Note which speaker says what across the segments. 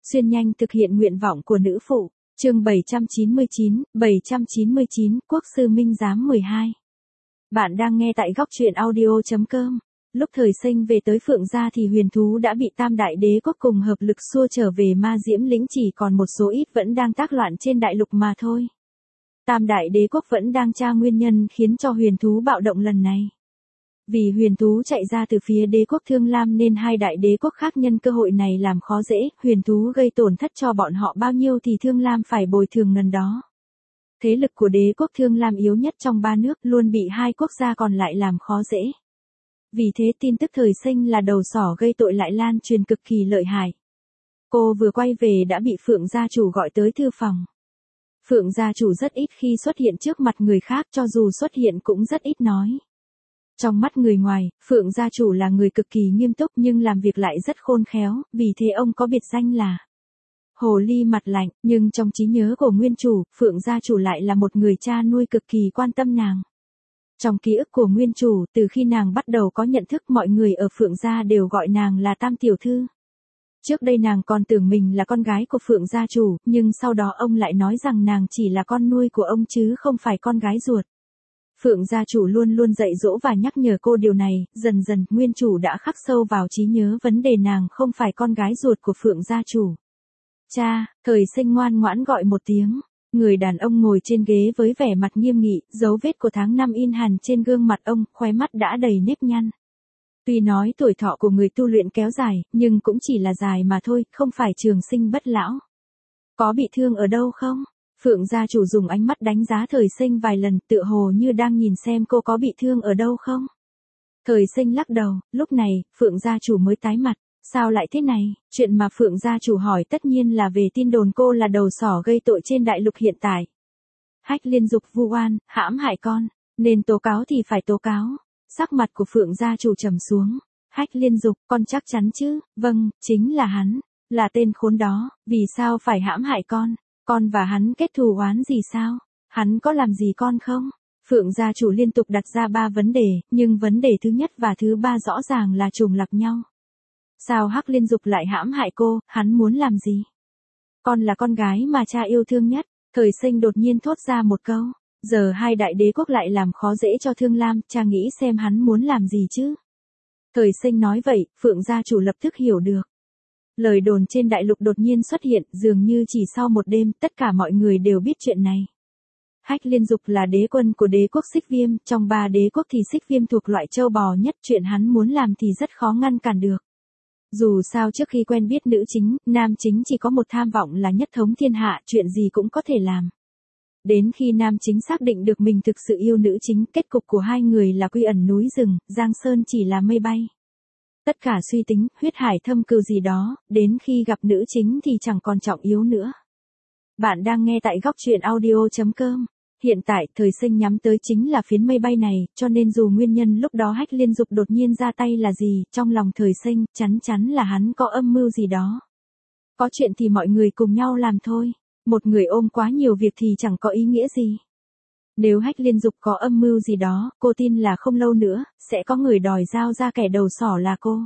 Speaker 1: xuyên nhanh thực hiện nguyện vọng của nữ phụ. Chương 799, Quốc sư Minh Giám 12. Bạn đang nghe tại góc truyện audio.com. Lúc thời sinh về tới Phượng gia thì huyền thú đã bị Tam Đại Đế Quốc cùng hợp lực xua trở về Ma Diễm Lĩnh, chỉ còn một số ít vẫn đang tác loạn trên đại lục mà thôi. Tam Đại Đế Quốc vẫn đang tra nguyên nhân khiến cho huyền thú bạo động lần này. Vì huyền thú chạy ra từ phía đế quốc Thương Lam nên hai đại đế quốc khác nhân cơ hội này làm khó dễ, huyền thú gây tổn thất cho bọn họ bao nhiêu thì Thương Lam phải bồi thường ngần đó. Thế lực của đế quốc Thương Lam yếu nhất trong ba nước luôn bị hai quốc gia còn lại làm khó dễ. Vì thế tin tức thời sinh là đầu sỏ gây tội lại lan truyền cực kỳ lợi hại. Cô vừa quay về đã bị Phượng gia chủ gọi tới thư phòng. Phượng gia chủ rất ít khi xuất hiện trước mặt người khác, cho dù xuất hiện cũng rất ít nói. Trong mắt người ngoài, Phượng gia chủ là người cực kỳ nghiêm túc nhưng làm việc lại rất khôn khéo, vì thế ông có biệt danh là Hồ Ly mặt lạnh, nhưng trong trí nhớ của nguyên chủ, Phượng gia chủ lại là một người cha nuôi cực kỳ quan tâm nàng. Trong ký ức của nguyên chủ, từ khi nàng bắt đầu có nhận thức, mọi người ở Phượng gia đều gọi nàng là Tam tiểu thư. Trước đây nàng còn tưởng mình là con gái của Phượng gia chủ, nhưng sau đó ông lại nói rằng nàng chỉ là con nuôi của ông chứ không phải con gái ruột. Phượng gia chủ luôn luôn dạy dỗ và nhắc nhở cô điều này, dần dần nguyên chủ đã khắc sâu vào trí nhớ vấn đề nàng không phải con gái ruột của Phượng gia chủ. Cha, thời sinh ngoan ngoãn gọi một tiếng. Người đàn ông ngồi trên ghế với vẻ mặt nghiêm nghị, dấu vết của tháng năm in hằn trên gương mặt ông, khóe mắt đã đầy nếp nhăn. Tuy nói tuổi thọ của người tu luyện kéo dài, nhưng cũng chỉ là dài mà thôi, không phải trường sinh bất lão. Có bị thương ở đâu không? Phượng gia chủ dùng ánh mắt đánh giá thời sinh vài lần, tựa hồ như đang nhìn xem cô có bị thương ở đâu không. Thời sinh lắc đầu, lúc này, Phượng gia chủ mới tái mặt. Sao lại thế này? Chuyện mà Phượng gia chủ hỏi tất nhiên là về tin đồn cô là đầu sỏ gây tội trên đại lục hiện tại. Hách Liên Dục vu oan, hãm hại con, nên tố cáo thì phải tố cáo. Sắc mặt của Phượng gia chủ trầm xuống. Hách Liên Dục, con chắc chắn chứ? Vâng, chính là hắn, là tên khốn đó, vì sao phải hãm hại con? Con và hắn kết thù oán gì sao? Hắn có làm gì con không? Phượng gia chủ liên tục đặt ra 3 vấn đề, nhưng vấn đề thứ nhất và thứ 3 rõ ràng là trùng lặp nhau. Sao Hắc Liên Dục lại hãm hại cô, hắn muốn làm gì? Con là con gái mà cha yêu thương nhất. Thời sinh đột nhiên thốt ra một câu. Giờ hai đại đế quốc lại làm khó dễ cho Thương Lam, cha nghĩ xem hắn muốn làm gì chứ? Thời sinh nói vậy, Phượng gia chủ lập tức hiểu được. Lời đồn trên đại lục đột nhiên xuất hiện, dường như chỉ sau một đêm, tất cả mọi người đều biết chuyện này. Hách Liên Dục là đế quân của đế quốc Xích Viêm, trong 3 đế quốc thì Xích Viêm thuộc loại châu bò nhất, chuyện hắn muốn làm thì rất khó ngăn cản được. Dù sao trước khi quen biết nữ chính, nam chính chỉ có một tham vọng là nhất thống thiên hạ, chuyện gì cũng có thể làm. Đến khi nam chính xác định được mình thực sự yêu nữ chính, kết cục của hai người là quy ẩn núi rừng, Giang Sơn chỉ là mây bay. Tất cả suy tính, huyết hải thâm cừu gì đó, đến khi gặp nữ chính thì chẳng còn trọng yếu nữa. Bạn đang nghe tại góc truyện audio.com. Hiện tại, thời sinh nhắm tới chính là phiến mây bay này, cho nên dù nguyên nhân lúc đó Hách Liên Dục đột nhiên ra tay là gì, trong lòng thời sinh, chắn là hắn có âm mưu gì đó. Có chuyện thì mọi người cùng nhau làm thôi. Một người ôm quá nhiều việc thì chẳng có ý nghĩa gì. Nếu Hách Liên Dục có âm mưu gì đó, cô tin là không lâu nữa, sẽ có người đòi giao ra kẻ đầu sỏ là cô.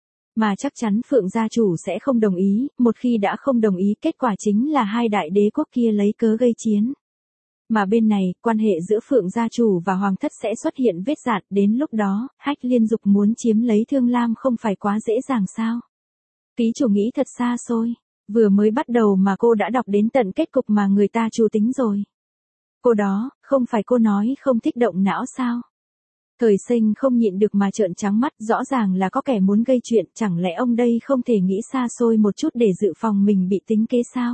Speaker 1: Mà chắc chắn Phượng gia chủ sẽ không đồng ý, một khi đã không đồng ý, kết quả chính là hai đại đế quốc kia lấy cớ gây chiến. Mà bên này, quan hệ giữa Phượng gia chủ và Hoàng thất sẽ xuất hiện vết rạn, đến lúc đó, Hách Liên Dục muốn chiếm lấy Thương Lam không phải quá dễ dàng sao? Ký chủ nghĩ thật xa xôi, vừa mới bắt đầu mà cô đã đọc đến tận kết cục mà người ta chủ tính rồi. Cô đó, không phải cô nói không thích động não sao? Thời sinh không nhịn được mà trợn trắng mắt, rõ ràng là có kẻ muốn gây chuyện, chẳng lẽ ông đây không thể nghĩ xa xôi một chút để dự phòng mình bị tính kế sao?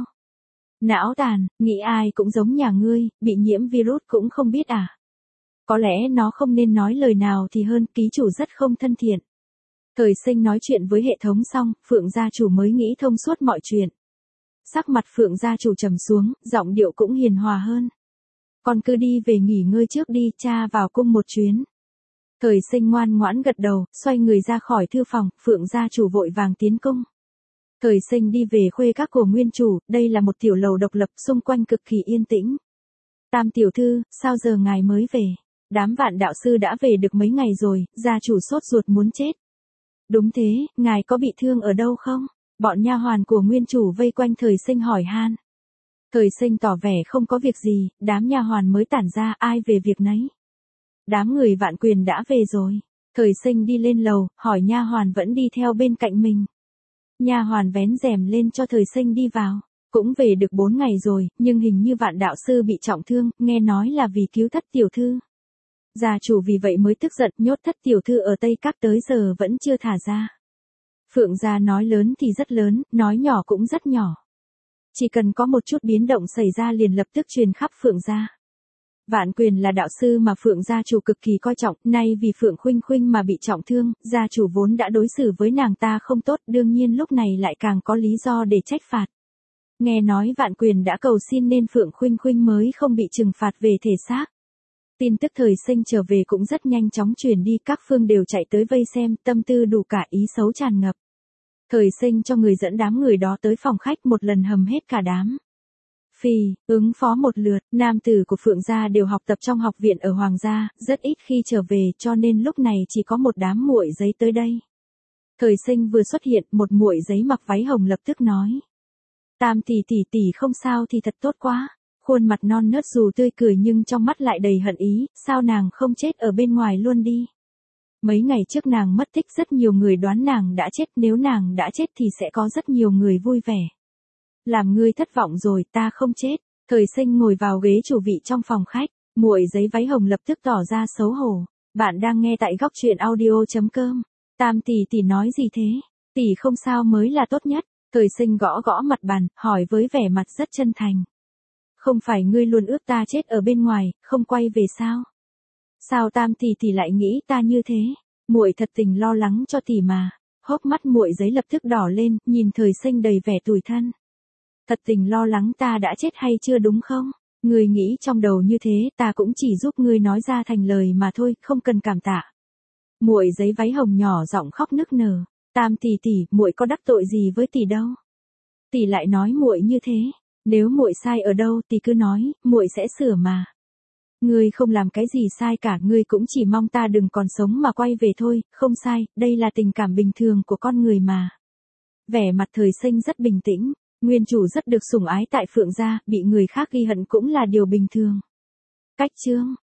Speaker 1: Não tàn, nghĩ ai cũng giống nhà ngươi, bị nhiễm virus cũng không biết à? Có lẽ nó không nên nói lời nào thì hơn, ký chủ rất không thân thiện. Thời sinh nói chuyện với hệ thống xong, Phượng gia chủ mới nghĩ thông suốt mọi chuyện. Sắc mặt Phượng gia chủ trầm xuống, giọng điệu cũng hiền hòa hơn. Con cứ đi về nghỉ ngơi trước đi, cha vào cung một chuyến. Thời sinh ngoan ngoãn gật đầu, xoay người ra khỏi thư phòng, Phượng gia chủ vội vàng tiến cung. Thời sinh đi về khuê các của nguyên chủ, đây là một tiểu lầu độc lập, xung quanh cực kỳ yên tĩnh. Tam tiểu thư, sao giờ ngài mới về? Đám Vạn đạo sư đã về được mấy ngày rồi, gia chủ sốt ruột muốn chết. Đúng thế, ngài có bị thương ở đâu không? Bọn nha hoàn của nguyên chủ vây quanh Thời Sinh hỏi han. Thời Sinh tỏ vẻ không có việc gì, đám nha hoàn mới tản ra, ai về việc nấy. Đám người Vạn Quyền đã về rồi. Thời Sinh đi lên lầu, hỏi nha hoàn vẫn đi theo bên cạnh mình. Nha hoàn vén rèm lên cho Thời Sinh đi vào. Cũng về được 4 ngày rồi, nhưng hình như Vạn đạo sư bị trọng thương, nghe nói là vì cứu Thất tiểu thư. Gia chủ vì vậy mới tức giận, nhốt Thất tiểu thư ở Tây Các tới giờ vẫn chưa thả ra. Phượng gia nói lớn thì rất lớn, nói nhỏ cũng rất nhỏ. Chỉ cần có một chút biến động xảy ra liền lập tức truyền khắp Phượng gia. Vạn Quyền là đạo sư mà Phượng gia chủ cực kỳ coi trọng, nay vì Phượng Khuynh Khuynh mà bị trọng thương, gia chủ vốn đã đối xử với nàng ta không tốt, đương nhiên lúc này lại càng có lý do để trách phạt. Nghe nói Vạn Quyền đã cầu xin nên Phượng Khuynh Khuynh mới không bị trừng phạt về thể xác. Tin tức Thời Sinh trở về cũng rất nhanh chóng truyền đi, các phương đều chạy tới vây xem, tâm tư đủ cả ý xấu tràn ngập. Thời Sinh cho người dẫn đám người đó tới phòng khách một lần hầm hết cả đám. Ứng phó một lượt, nam tử của Phượng gia đều học tập trong học viện ở Hoàng gia, rất ít khi trở về cho nên lúc này chỉ có một đám muội giấy tới đây. Thời Sinh vừa xuất hiện, một muội giấy mặc váy hồng lập tức nói. Tam tỷ tỷ không sao thì thật tốt quá. Khuôn mặt non nớt dù tươi cười nhưng trong mắt lại đầy hận ý, sao nàng không chết ở bên ngoài luôn đi. Mấy ngày trước nàng mất tích rất nhiều người đoán nàng đã chết, nếu nàng đã chết thì sẽ có rất nhiều người vui vẻ. Làm ngươi thất vọng rồi, ta không chết. Thời Sinh ngồi vào ghế chủ vị trong phòng khách, muội giấy váy hồng lập tức tỏ ra xấu hổ. Bạn đang nghe tại góc truyện audio.com. Tam tỷ nói gì thế? Tỷ không sao mới là tốt nhất. Thời Sinh gõ gõ mặt bàn, hỏi với vẻ mặt rất chân thành. Không phải ngươi luôn ước ta chết ở bên ngoài, không quay về sao? Sao Tam tỷ lại nghĩ ta như thế? Muội thật tình lo lắng cho tỷ mà. Hốc mắt muội giấy lập tức đỏ lên, nhìn Thời Sinh đầy vẻ tủi thân. Thật tình lo lắng ta đã chết hay chưa đúng không? Ngươi nghĩ trong đầu như thế, ta cũng chỉ giúp ngươi nói ra thành lời mà thôi, không cần cảm tạ. Muội giấy váy hồng nhỏ giọng khóc nức nở. Tam tỷ, muội có đắc tội gì với tỷ đâu? Tỷ lại nói muội như thế, nếu muội sai ở đâu tỷ cứ nói, muội sẽ sửa mà. Ngươi không làm cái gì sai cả, ngươi cũng chỉ mong ta đừng còn sống mà quay về thôi, không sai, đây là tình cảm bình thường của con người mà. Vẻ mặt Thời Sinh rất bình tĩnh, nguyên chủ rất được sủng ái tại Phượng gia, bị người khác ghi hận cũng là điều bình thường. Cách chương